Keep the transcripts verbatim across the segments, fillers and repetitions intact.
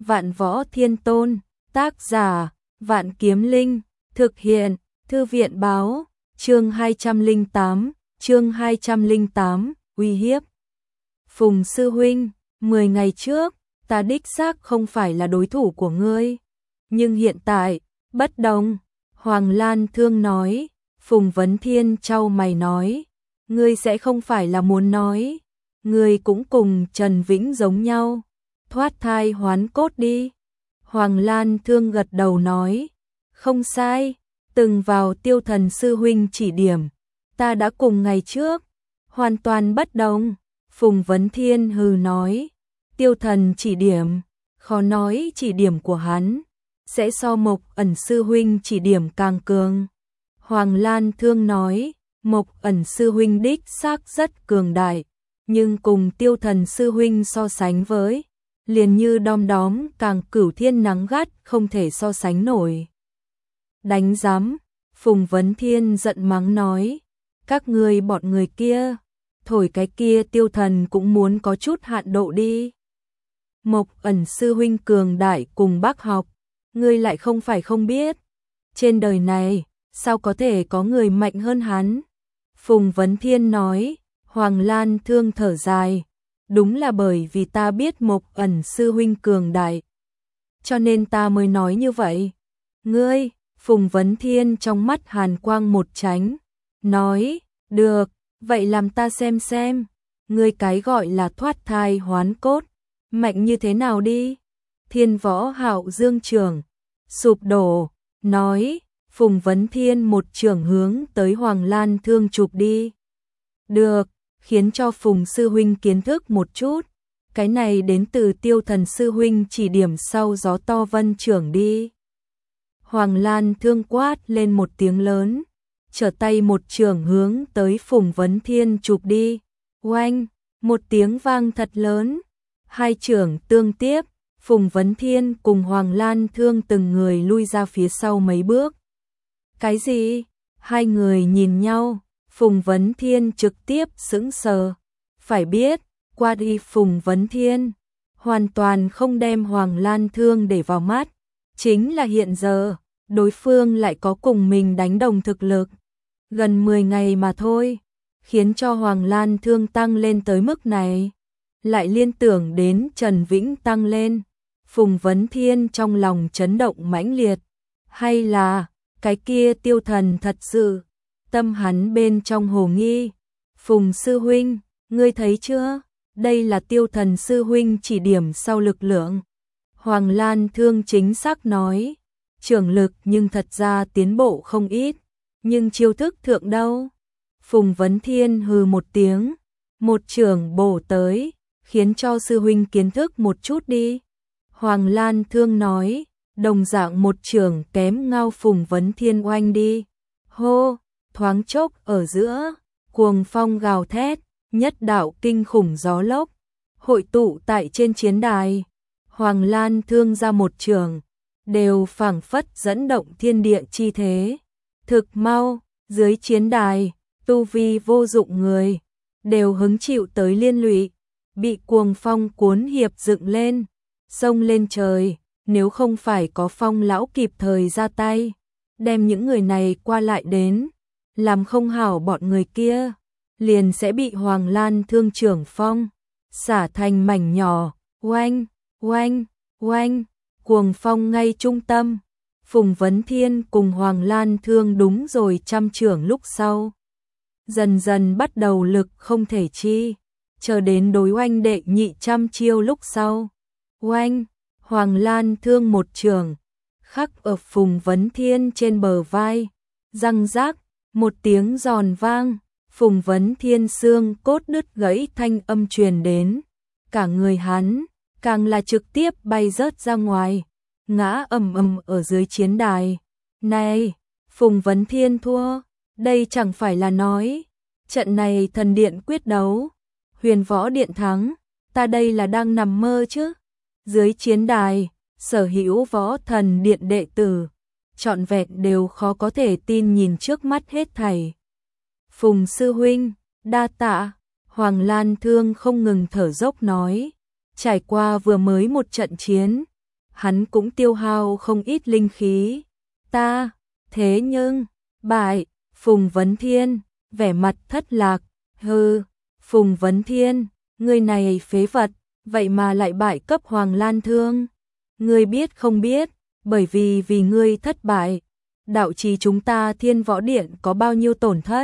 Vạn Võ Thiên Tôn, tác giả, Vạn Kiếm Linh, thực hiện, Thư viện báo, chương hai trăm lẻ tám, chương hai trăm lẻ tám, uy hiếp. Phùng sư huynh, mười ngày trước, ta đích xác không phải là đối thủ của ngươi, nhưng hiện tại, bất đồng. Hoàng Lan Thương nói. Phùng Vấn Thiên chau mày nói, ngươi sẽ không phải là muốn nói, ngươi cũng cùng Trần Vĩnh giống nhau, thoát thai hoán cốt đi. Hoàng Lan Thương gật đầu nói, không sai, từng vào Tiêu Thần sư huynh chỉ điểm, ta đã cùng ngày trước, hoàn toàn bất đồng. Phùng Vấn Thiên hừ nói, Tiêu Thần chỉ điểm, khó nói chỉ điểm của hắn sẽ so Mộc Ẩn sư huynh chỉ điểm càng cường. Hoàng Lan Thương nói, Mộc Ẩn sư huynh đích xác rất cường đại, nhưng cùng Tiêu Thần sư huynh so sánh với, liền như đom đóm càng cửu thiên nắng gắt không thể so sánh nổi. Đánh giám, Phùng Vấn Thiên giận mắng nói, các ngươi bọn người kia, thổi cái kia Tiêu Thần cũng muốn có chút hạn độ đi. Mộc Ẩn sư huynh cường đại cùng bác học, ngươi lại không phải không biết, trên đời này sao có thể có người mạnh hơn hắn? Phùng Vấn Thiên nói. Hoàng Lan Thương thở dài, đúng là bởi vì ta biết Mộc Ẩn sư huynh cường đại, cho nên ta mới nói như vậy. Ngươi, Phùng Vấn Thiên trong mắt hàn quang một tránh, nói, được, vậy làm ta xem xem, ngươi cái gọi là thoát thai hoán cốt, mạnh như thế nào đi. Thiên Võ Hạo Dương trưởng sụp đổ, nói. Phùng Vấn Thiên một trường hướng tới Hoàng Lan Thương chụp đi. Được, khiến cho Phùng sư huynh kiến thức một chút, cái này đến từ Tiêu Thần sư huynh chỉ điểm sau gió to vân trưởng đi. Hoàng Lan Thương quát lên một tiếng lớn, trở tay một trường hướng tới Phùng Vấn Thiên chụp đi. Oanh, một tiếng vang thật lớn, hai trường tương tiếp, Phùng Vấn Thiên cùng Hoàng Lan Thương từng người lui ra phía sau mấy bước. Cái gì? Hai người nhìn nhau, Phùng Vấn Thiên trực tiếp sững sờ. Phải biết, qua đi Phùng Vấn Thiên hoàn toàn không đem Hoàng Lan Thương để vào mắt, chính là hiện giờ, đối phương lại có cùng mình đánh đồng thực lực. Gần mười ngày mà thôi, khiến cho Hoàng Lan Thương tăng lên tới mức này, lại liên tưởng đến Trần Vĩnh tăng lên, Phùng Vấn Thiên trong lòng chấn động mãnh liệt. Hay là cái kia Tiêu Thần thật sự, tâm hắn bên trong hồ nghi. Phùng sư huynh, ngươi thấy chưa? Đây là Tiêu Thần sư huynh chỉ điểm sau lực lượng. Hoàng Lan Thương chính xác nói, trưởng lực nhưng thật ra tiến bộ không ít, nhưng chiêu thức thượng đâu? Phùng Vấn Thiên hừ một tiếng, một trường bổ tới, khiến cho sư huynh kiến thức một chút đi. Hoàng Lan Thương nói, đồng dạng một trường kém ngao Phùng Vấn Thiên oanh đi. Hô, thoáng chốc ở giữa, cuồng phong gào thét, nhất đạo kinh khủng gió lốc, hội tụ tại trên chiến đài. Hoàng Lan Thương ra một trường, đều phảng phất dẫn động thiên địa chi thế. Thực mau, dưới chiến đài, tu vi vô dụng người, đều hứng chịu tới liên lụy, bị cuồng phong cuốn hiệp dựng lên, xông lên trời. Nếu không phải có Phong lão kịp thời ra tay, đem những người này qua lại đến, làm không hảo bọn người kia, liền sẽ bị Hoàng Lan Thương trưởng phong xả thành mảnh nhỏ. Oanh, oanh, oanh, cuồng phong ngay trung tâm, Phùng Vấn Thiên cùng Hoàng Lan Thương đúng rồi trăm trưởng lúc sau, dần dần bắt đầu lực không thể chi, chờ đến đối oanh đệ nhị trăm chiêu lúc sau. Oanh, Hoàng Lan Thương một trường, khắc ở Phùng Vấn Thiên trên bờ vai, răng rác, một tiếng giòn vang, Phùng Vấn Thiên xương cốt đứt gãy thanh âm truyền đến, cả người hắn, càng là trực tiếp bay rớt ra ngoài, ngã ầm ầm ở dưới chiến đài. Này, Phùng Vấn Thiên thua, đây chẳng phải là nói, trận này thần điện quyết đấu, Huyền Võ Điện thắng, ta đây là đang nằm mơ chứ. Dưới chiến đài, sở hữu Võ Thần Điện đệ tử, trọn vẹn đều khó có thể tin nhìn trước mắt hết thảy. Phùng sư huynh, đa tạ, Hoàng Lan Thương không ngừng thở dốc nói, trải qua vừa mới một trận chiến, hắn cũng tiêu hao không ít linh khí. Ta, thế nhưng, bại, Phùng Vấn Thiên, vẻ mặt thất lạc, hừ, Phùng Vấn Thiên, ngươi này phế vật, vậy mà lại bại cấp Hoàng Lan Thương. Ngươi biết không biết, bởi vì vì ngươi thất bại, đạo trì chúng ta Thiên Võ Điện có bao nhiêu tổn thất.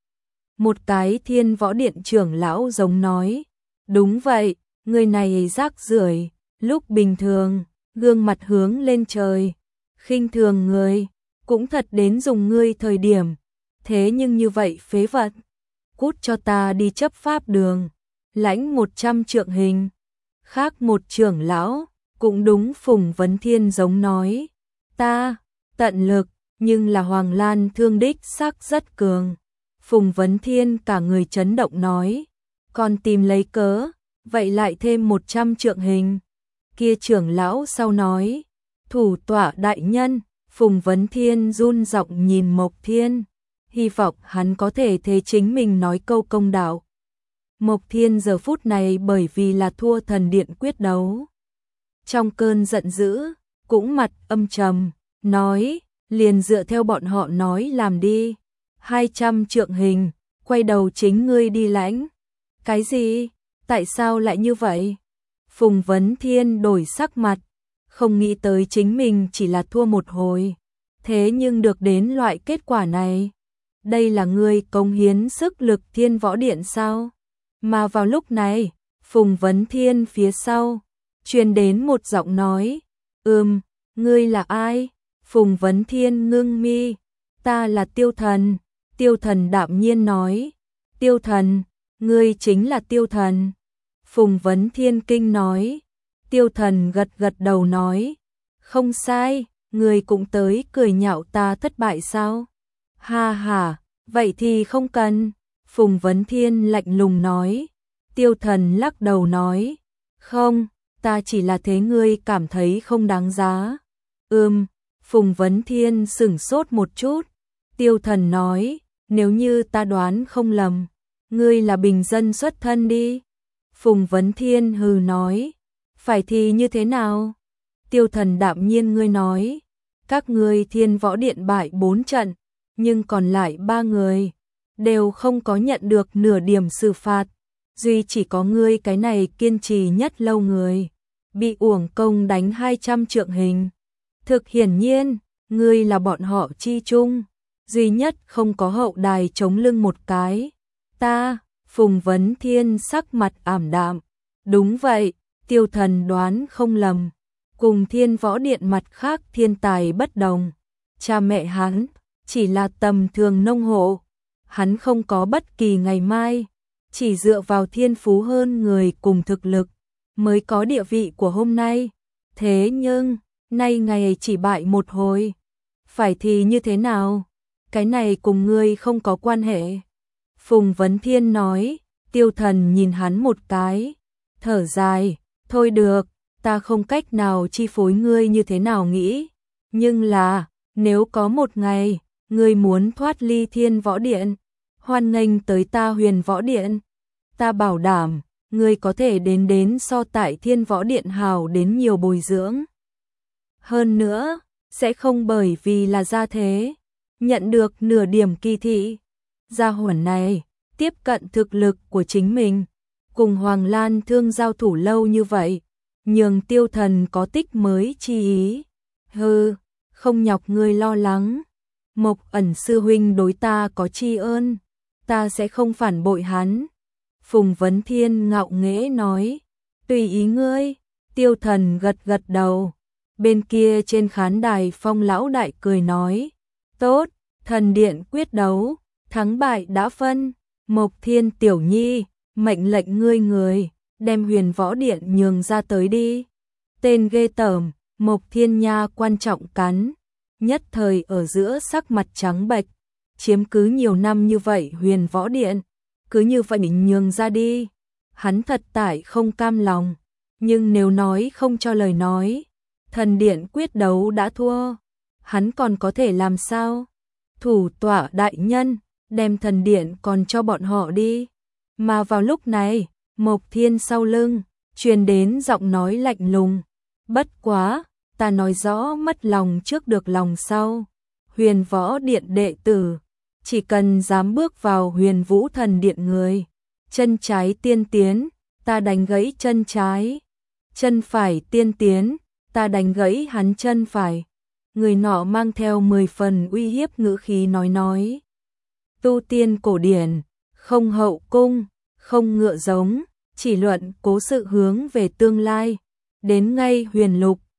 Một cái Thiên Võ Điện trưởng lão giống nói, đúng vậy, người này rác rưởi, lúc bình thường, gương mặt hướng lên trời, khinh thường người, cũng thật đến dùng ngươi thời điểm, thế nhưng như vậy phế vật, cút cho ta đi chấp pháp đường, lãnh một trăm trượng hình. Khác một trưởng lão, cũng đúng Phùng Vấn Thiên giống nói, ta, tận lực, nhưng là Hoàng Lan Thương đích xác rất cường. Phùng Vấn Thiên cả người chấn động nói, còn tìm lấy cớ, vậy lại thêm một trăm trượng hình. Kia trưởng lão sau nói, thủ tọa đại nhân, Phùng Vấn Thiên run giọng nhìn Mộc Thiên, hy vọng hắn có thể thế chính mình nói câu công đạo. Mộc Thiên giờ phút này bởi vì là thua thần điện quyết đấu. Trong cơn giận dữ, cũng mặt âm trầm, nói, liền dựa theo bọn họ nói làm đi. Hai trăm trượng hình, quay đầu chính ngươi đi lãnh. Cái gì? Tại sao lại như vậy? Phùng Vấn Thiên đổi sắc mặt, không nghĩ tới chính mình chỉ là thua một hồi. Thế nhưng được đến loại kết quả này. Đây là ngươi cống hiến sức lực Thiên Võ Điện sao? Mà vào lúc này, Phùng Vấn Thiên phía sau, truyền đến một giọng nói, ừm, ngươi là ai? Phùng Vấn Thiên ngưng mi, ta là Tiêu Thần. Tiêu Thần đạm nhiên nói, Tiêu Thần, ngươi chính là Tiêu Thần. Phùng Vấn Thiên kinh nói, Tiêu Thần gật gật đầu nói, không sai, ngươi cũng tới cười nhạo ta thất bại sao? Ha ha, vậy thì không cần. Phùng Vấn Thiên lạnh lùng nói, Tiêu Thần lắc đầu nói, không, ta chỉ là thế ngươi cảm thấy không đáng giá. Ừm, Phùng Vấn Thiên sửng sốt một chút, Tiêu Thần nói, nếu như ta đoán không lầm, ngươi là bình dân xuất thân đi. Phùng Vấn Thiên hừ nói, phải thì như thế nào? Tiêu Thần đạm nhiên ngươi nói, các ngươi Thiên Võ Điện bại bốn trận, nhưng còn lại ba người đều không có nhận được nửa điểm xử phạt, duy chỉ có ngươi cái này kiên trì nhất lâu người, bị uổng công đánh hai trăm trượng hình. Thực hiển nhiên, ngươi là bọn họ chi chung, duy nhất không có hậu đài chống lưng một cái. Ta, Phùng Vấn Thiên sắc mặt ảm đạm, đúng vậy, Tiêu Thần đoán không lầm, cùng Thiên Võ Điện mặt khác thiên tài bất đồng, cha mẹ hắn chỉ là tầm thường nông hộ, hắn không có bất kỳ ngày mai, chỉ dựa vào thiên phú hơn người cùng thực lực, mới có địa vị của hôm nay. Thế nhưng, nay ngày chỉ bại một hồi, phải thì như thế nào? Cái này cùng ngươi không có quan hệ. Phùng Vấn Thiên nói, Tiêu Thần nhìn hắn một cái, thở dài, thôi được, ta không cách nào chi phối ngươi như thế nào nghĩ, nhưng là, nếu có một ngày, ngươi muốn thoát ly Thiên Võ Điện, hoan nghênh tới ta Huyền Võ Điện, ta bảo đảm, ngươi có thể đến đến so tại Thiên Võ Điện hào đến nhiều bồi dưỡng. Hơn nữa, sẽ không bởi vì là gia thế, nhận được nửa điểm kỳ thị. Gia hỏa này, tiếp cận thực lực của chính mình, cùng Hoàng Lan Thương giao thủ lâu như vậy, nhường Tiêu Thần có tích mới chi ý. Hừ, không nhọc ngươi lo lắng. Mộc Ẩn sư huynh đối ta có tri ơn, ta sẽ không phản bội hắn. Phùng Vấn Thiên ngạo nghễ nói, tùy ý ngươi. Tiêu Thần gật gật đầu. Bên kia trên khán đài Phong lão đại cười nói, tốt, thần điện quyết đấu, thắng bại đã phân. Mộc Thiên tiểu nhi, mệnh lệnh ngươi người, đem Huyền Võ Điện nhường ra tới đi. Tên ghê tởm, Mộc Thiên nha quan trọng cắn, nhất thời ở giữa sắc mặt trắng bệch, chiếm cứ nhiều năm như vậy Huyền Võ Điện, cứ như vậy nhường ra đi. Hắn thật tại không cam lòng, nhưng nếu nói không cho lời nói, thần điện quyết đấu đã thua, hắn còn có thể làm sao? Thủ tọa đại nhân, đem thần điện còn cho bọn họ đi. Mà vào lúc này, Mộc Thiên sau lưng truyền đến giọng nói lạnh lùng, bất quá, ta nói rõ mất lòng trước được lòng sau. Huyền Võ Điện đệ tử, chỉ cần dám bước vào Huyền Vũ Thần Điện người, chân trái tiên tiến, ta đánh gãy chân trái, chân phải tiên tiến, ta đánh gãy hắn chân phải. Người nọ mang theo mười phần uy hiếp ngữ khí nói nói. Tu tiên cổ điển, không hậu cung, không ngựa giống, chỉ luận cố sự hướng về tương lai. Đến ngay Huyền Lục,